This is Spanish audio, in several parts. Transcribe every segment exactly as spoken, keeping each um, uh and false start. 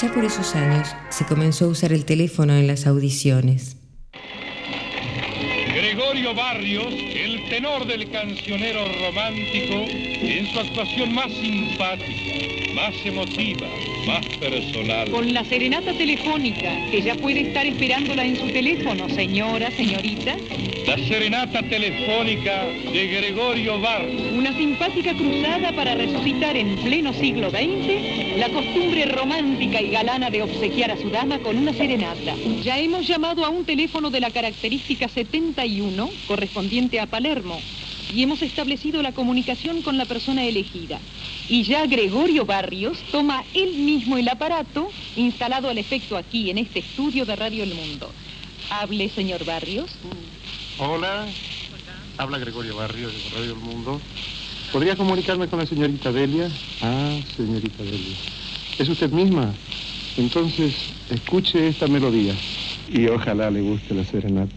Ya por esos años se comenzó a usar el teléfono en las audiciones. Gregorio Barrios, el tenor del cancionero romántico, en su actuación más simpática, más emotiva, más personal. Con la serenata telefónica, que ya puede estar esperándola en su teléfono, señora, señorita. La serenata telefónica de Gregorio Barrios. Una simpática cruzada para resucitar en pleno siglo veinte la costumbre romántica y galana de obsequiar a su dama con una serenata. Ya hemos llamado a un teléfono de la característica setenta y uno, correspondiente a Palermo, y hemos establecido la comunicación con la persona elegida. Y ya Gregorio Barrios toma él mismo el aparato, instalado al efecto aquí en este estudio de Radio El Mundo. Hable, señor Barrios. Hola. Hola. Habla Gregorio Barrios de Radio El Mundo. ¿Podría comunicarme con la señorita Delia? Ah, señorita Delia. ¿Es usted misma? Entonces, escuche esta melodía. Y ojalá le guste la serenata.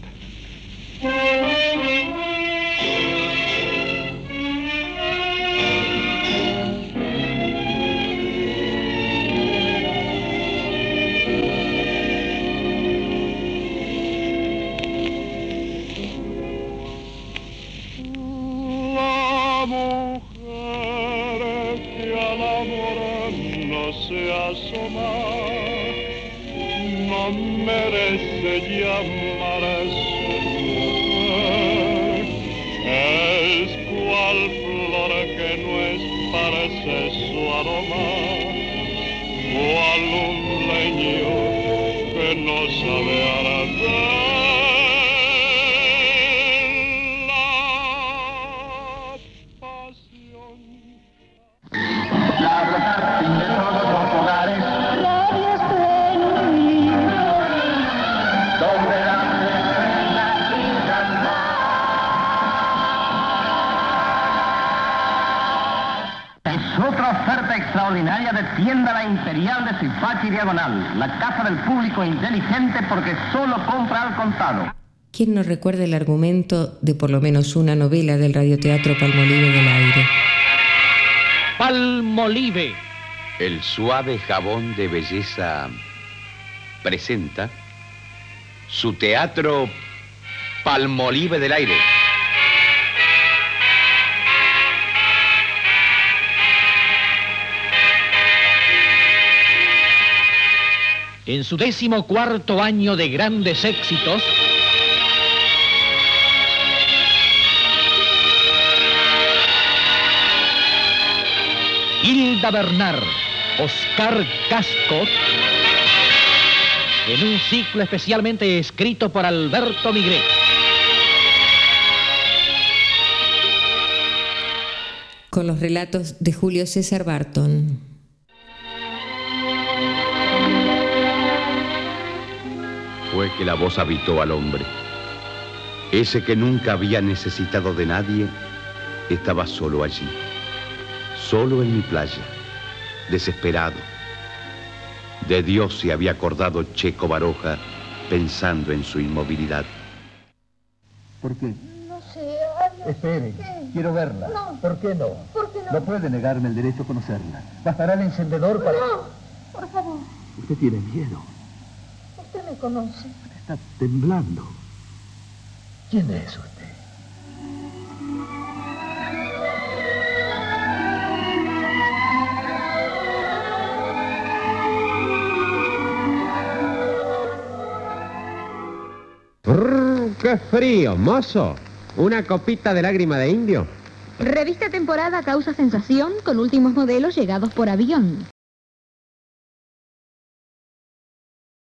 La mujer que al amor no se asoma no merece llamarse mujer. Es cual flor que no esparce su aroma, cual un leño que no sabe arder. Extraordinaria de Tienda La Imperial de Zipachi Diagonal, la casa del público inteligente porque solo compra al contado. ¿Quién no recuerda el argumento de por lo menos una novela del radioteatro Palmolive del Aire? Palmolive, el suave jabón de belleza, presenta su teatro Palmolive del Aire. en su décimo cuarto año de grandes éxitos, Hilda Bernard, Oscar Casco, en un ciclo especialmente escrito por Alberto Migré. Con los relatos de Julio César Barton. Fue que la voz habitó al hombre. Ese que nunca había necesitado de nadie, estaba solo allí. Solo en mi playa, desesperado. De Dios se había acordado Checo Baroja, pensando en su inmovilidad. ¿Por qué? No sé, ay, Espere, ¿qué? quiero verla. No. ¿Por qué no? ¿Por qué no? No puede negarme el derecho a conocerla. ¿Bastará el encendedor para...? No, por favor, Usted tiene miedo. usted me conoce. Está temblando. ¿Quién es usted? Brrr, ¡qué frío, mozo! ¿Una copita de lágrima de indio? Revista temporada causa sensación con últimos modelos llegados por avión.